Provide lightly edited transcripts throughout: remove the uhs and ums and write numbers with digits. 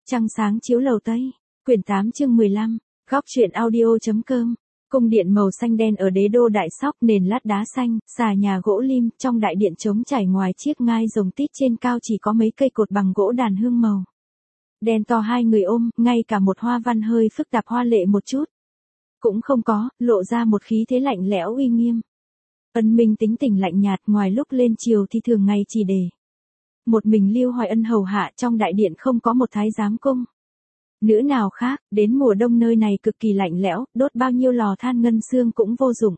Trăng sáng chiếu lầu Tây, quyển 8 chương 15, góc truyện audio.com. Cung điện màu xanh đen ở đế đô Đại Sóc, nền lát đá xanh, xà nhà gỗ lim, trong đại điện trống trải ngoài chiếc ngai rồng tít trên cao chỉ có mấy cây cột bằng gỗ đàn hương màu đen to hai người ôm, ngay cả một hoa văn hơi phức tạp hoa lệ một chút cũng không có, lộ ra một khí thế lạnh lẽo uy nghiêm. Ân Minh tính tình lạnh nhạt, ngoài lúc lên chiều thì thường ngày chỉ để một mình Lưu Hoài Ân hầu hạ, trong đại điện không có một thái giám cung nữ nào khác. Đến mùa đông nơi này cực kỳ lạnh lẽo, đốt bao nhiêu lò than ngân xương cũng vô dụng.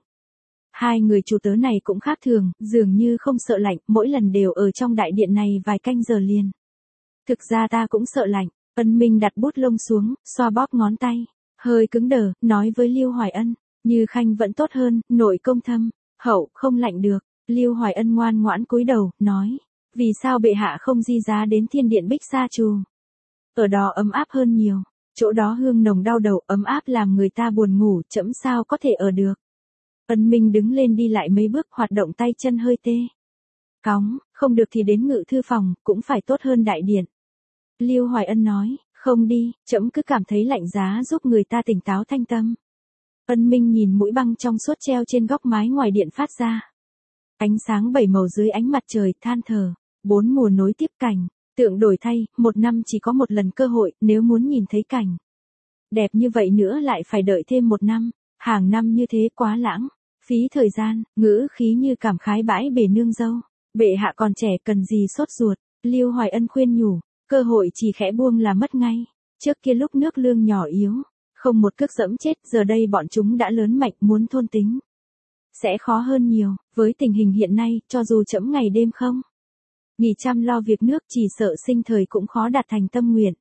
Hai người chủ tớ này cũng khác thường, dường như không sợ lạnh, mỗi lần đều ở trong đại điện này vài canh giờ liền. Thực ra ta cũng sợ lạnh. Ân Minh đặt bút lông xuống, xoa bóp ngón tay, hơi cứng đờ, nói với Lưu Hoài Ân, Như Khanh vẫn tốt hơn, nội công thâm hậu, không lạnh được. Lưu Hoài Ân ngoan ngoãn cúi đầu, nói, vì sao bệ hạ không di giá đến Thiên Điện Bích Sa Trù? Ở đó ấm áp hơn nhiều, chỗ đó hương nồng đau đầu, ấm áp làm người ta buồn ngủ, trẫm sao có thể ở được. Ân Minh đứng lên đi lại mấy bước, hoạt động tay chân hơi tê cóng, không được thì đến ngự thư phòng, cũng phải tốt hơn đại điện. Lưu Hoài Ân nói, không đi, trẫm cứ cảm thấy lạnh giá giúp người ta tỉnh táo thanh tâm. Ân Minh nhìn mũi băng trong suốt treo trên góc mái ngoài điện phát ra ánh sáng bảy màu dưới ánh mặt trời, than thở, bốn mùa nối tiếp cảnh, tượng đổi thay, một năm chỉ có một lần cơ hội, nếu muốn nhìn thấy cảnh đẹp như vậy nữa lại phải đợi thêm một năm, hàng năm như thế quá lãng, phí thời gian. Ngữ khí như cảm khái bãi bể nương dâu, bệ hạ còn trẻ cần gì sốt ruột. Lưu Hoài Ân khuyên nhủ, cơ hội chỉ khẽ buông là mất ngay. Trước kia lúc nước lương nhỏ yếu, không một cước dẫm chết, giờ đây bọn chúng đã lớn mạnh, muốn thôn tính sẽ khó hơn nhiều. Với tình hình hiện nay, cho dù trẫm ngày đêm không nghỉ chăm lo việc nước, chỉ sợ sinh thời cũng khó đạt thành tâm nguyện.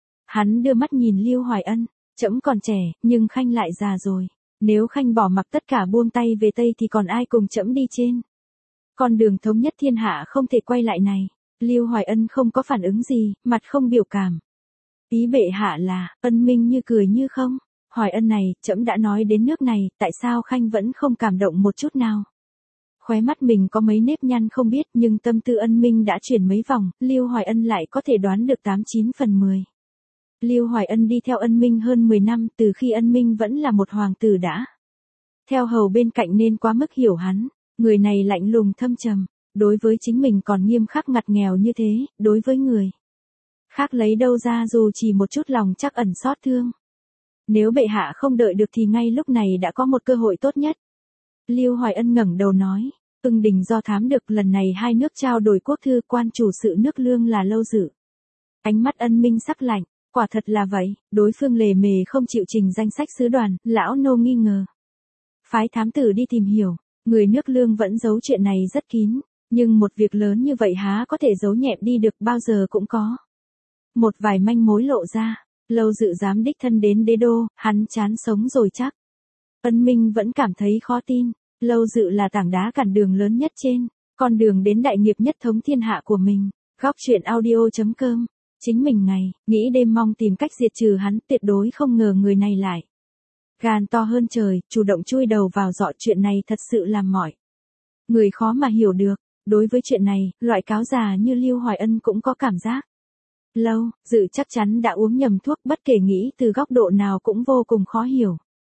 Hắn đưa mắt nhìn Lưu Hoài Ân, trẫm còn trẻ, nhưng Khanh lại già rồi. Nếu Khanh bỏ mặc tất cả buông tay về Tây thì còn ai cùng trẫm đi trên con đường thống nhất thiên hạ không thể quay lại này. Lưu Hoài Ân không có phản ứng gì, mặt không biểu cảm. Ý bệ hạ là? Ân Minh như cười như không. Hoài Ân này, trẫm đã nói đến nước này, tại sao Khanh vẫn không cảm động một chút nào? Khóe mắt mình có mấy nếp nhăn không biết, nhưng tâm tư Ân Minh đã chuyển mấy vòng, Lưu Hoài Ân lại có thể đoán được 89 phần 10. Lưu Hoài Ân đi theo Ân Minh hơn 10 năm, từ khi Ân Minh vẫn là một hoàng tử đã theo hầu bên cạnh nên quá mức hiểu hắn. Người này lạnh lùng thâm trầm, đối với chính mình còn nghiêm khắc ngặt nghèo như thế, đối với người khác lấy đâu ra dù chỉ một chút lòng trắc ẩn xót thương. Nếu bệ hạ không đợi được thì ngay lúc này đã có một cơ hội tốt nhất. Lưu Hoài Ân ngẩng đầu nói, Ưng Đình do thám được lần này hai nước trao đổi quốc thư, quan chủ sự nước lương là Lâu Dự. Ánh mắt Ân Minh sắc lạnh, quả thật là vậy, đối phương lề mề không chịu trình danh sách sứ đoàn, lão nô nghi ngờ. Phái thám tử đi tìm hiểu, người nước lương vẫn giấu chuyện này rất kín, nhưng một việc lớn như vậy há có thể giấu nhẹm đi được, bao giờ cũng có một vài manh mối lộ ra. Lâu Dự dám đích thân đến đế đô, hắn chán sống rồi chắc. Ân Minh vẫn cảm thấy khó tin. Lâu Dự là tảng đá cản đường lớn nhất trên con đường đến đại nghiệp nhất thống thiên hạ của mình. Góc truyện audio.com. Chính mình ngày nghĩ đêm mong tìm cách diệt trừ hắn, tuyệt đối không ngờ người này lại gan to hơn trời, chủ động chui đầu vào dọ. Chuyện này thật sự làm mọi người khó mà hiểu được. Đối với chuyện này, loại cáo già như Lưu Hoài Ân cũng có cảm giác. Lâu Dự chắc chắn đã uống nhầm thuốc, bất kể nghĩ từ góc độ nào cũng vô cùng khó hiểu.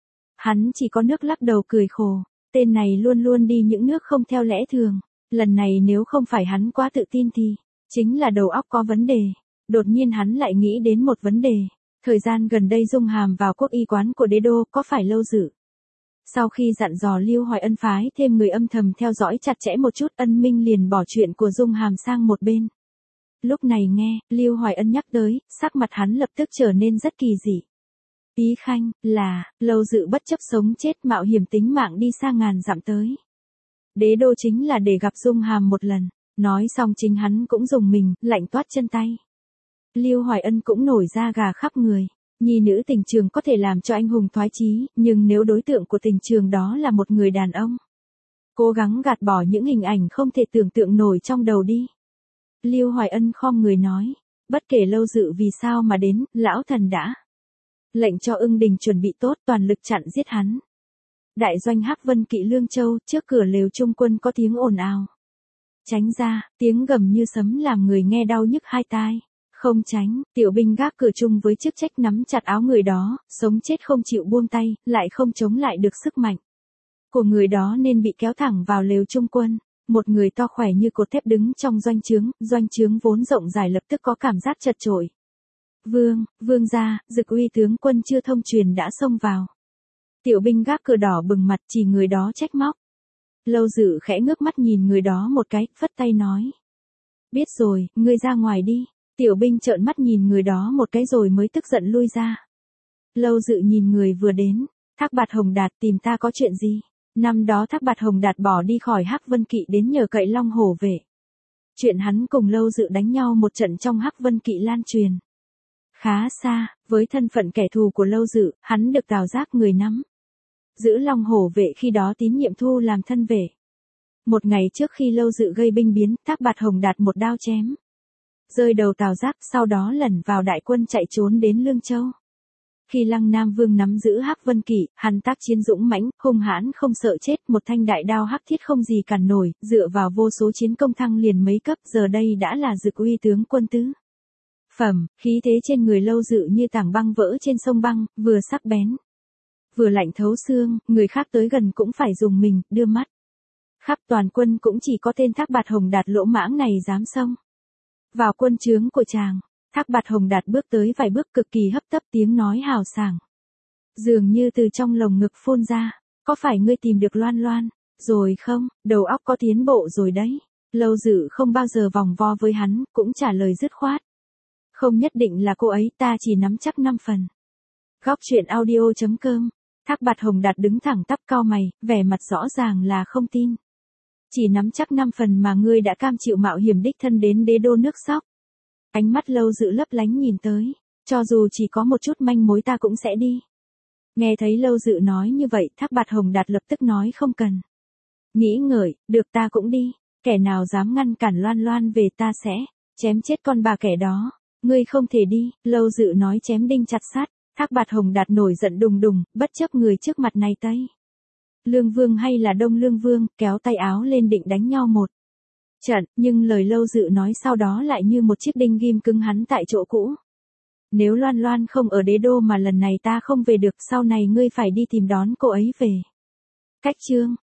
Hắn chỉ có nước lắc đầu cười khổ, tên này luôn luôn đi những nước không theo lẽ thường. Lần này nếu không phải hắn quá tự tin thì chính là đầu óc có vấn đề. Đột nhiên hắn lại nghĩ đến một vấn đề. Thời gian gần đây Dung Hàm vào quốc y quán của đế đô, có phải Lâu Dự sau khi dặn dò Lưu Hoài Ân phái thêm người âm thầm theo dõi chặt chẽ một chút, Ân Minh liền bỏ chuyện của Dung Hàm sang một bên. Lúc này nghe Lưu Hoài Ân nhắc tới, sắc mặt hắn lập tức trở nên rất kỳ dị. Ý Khanh là Lâu Dự bất chấp sống chết mạo hiểm tính mạng đi xa ngàn dặm tới đế đô chính là để gặp Dung Hàm một lần. Nói xong chính hắn cũng dùng mình, lạnh toát chân tay. Lưu Hoài Ân cũng nổi da gà khắp người. Nhi nữ tình trường có thể làm cho anh hùng thoái chí, nhưng nếu đối tượng của tình trường đó là một người đàn ông, cố gắng gạt bỏ những hình ảnh không thể tưởng tượng nổi trong đầu đi. Lưu Hoài Ân khom người nói, bất kể Lâu Dự vì sao mà đến, lão thần đã lệnh cho Ưng Đình chuẩn bị tốt, toàn lực chặn giết hắn. Đại doanh Hắc Vân Kỵ Lương Châu, trước cửa lều trung quân có tiếng ồn ào. Tránh ra, tiếng gầm như sấm làm người nghe đau nhức hai tai. Không tránh, tiểu binh gác cửa chung với chức trách nắm chặt áo người đó, sống chết không chịu buông tay, lại không chống lại được sức mạnh của người đó nên bị kéo thẳng vào lều trung quân. Một người to khỏe như cột thép đứng trong doanh trướng vốn rộng dài lập tức có cảm giác chật chội. Vương gia, Dực Uy tướng quân chưa thông truyền đã xông vào. Tiểu binh gác cửa đỏ bừng mặt chỉ người đó trách móc. Lâu Dự khẽ ngước mắt nhìn người đó một cái, phất tay nói. Biết rồi, ngươi ra ngoài đi. Tiểu binh trợn mắt nhìn người đó một cái rồi mới tức giận lui ra. Lâu Dự nhìn người vừa đến. Thác Bạt Hồng Đạt tìm ta có chuyện gì? Năm đó Thác Bạt Hồng Đạt bỏ đi khỏi Hắc Vân Kỵ đến nhờ cậy Long Hổ Vệ. Chuyện hắn cùng Lâu Dự đánh nhau một trận trong Hắc Vân Kỵ lan truyền khá xa, với thân phận kẻ thù của Lâu Dự, hắn được Tào Giác người nắm giữ Long Hổ Vệ khi đó tín nhiệm thu làm thân vệ. Một ngày trước khi Lâu Dự gây binh biến, Thác Bạt Hồng Đạt một đao chém rơi đầu Tào Giác, sau đó lẩn vào đại quân chạy trốn đến Lương Châu. Khi Lăng Nam Vương nắm giữ Hắc Vân Kỵ, hắn tác chiến dũng mãnh, hung hãn không sợ chết, một thanh đại đao hắc thiết không gì cản nổi, dựa vào vô số chiến công thăng liền mấy cấp, giờ đây đã là Dực Uy tướng quân tứ phẩm, khí thế trên người Lâu Dự như tảng băng vỡ trên sông băng, vừa sắc bén, vừa lạnh thấu xương, người khác tới gần cũng phải dùng mình, đưa mắt. Khắp toàn quân cũng chỉ có tên Thác Bạt Hồng Đạt lỗ mãng này dám xông vào quân trướng của chàng. Thác Bạt Hồng Đạt bước tới vài bước cực kỳ hấp tấp, tiếng nói hào sảng dường như từ trong lồng ngực phun ra. Có phải ngươi tìm được Loan Loan rồi không? Đầu óc có tiến bộ rồi đấy. Lâu Dự không bao giờ vòng vo với hắn, cũng trả lời dứt khoát. Không nhất định là cô ấy, ta chỉ nắm chắc 5 phần. Góc truyện audio.com. Thác Bạt Hồng Đạt đứng thẳng tắp cau mày, vẻ mặt rõ ràng là không tin. Chỉ nắm chắc 5 phần mà ngươi đã cam chịu mạo hiểm đích thân đến đế đô nước Sóc. Ánh mắt Lâu Dự lấp lánh nhìn tới. Cho dù chỉ có một chút manh mối ta cũng sẽ đi. Nghe thấy Lâu Dự nói như vậy, Thác Bạt Hồng Đạt lập tức nói không cần. Nghĩ ngợi, được ta cũng đi. Kẻ nào dám ngăn cản Loan Loan về ta sẽ chém chết con bà kẻ đó. Ngươi không thể đi. Lâu Dự nói chém đinh chặt sắt. Thác Bạt Hồng Đạt nổi giận đùng đùng, bất chấp người trước mặt này Tây Lương Vương hay là Đông Lương Vương, kéo tay áo lên định đánh nhau một trận, nhưng lời Lâu Dự nói sau đó lại như một chiếc đinh ghim cứng hắn tại chỗ cũ. Nếu Loan Loan không ở đế đô mà lần này ta không về được, sau này ngươi phải đi tìm đón cô ấy về. Cách chương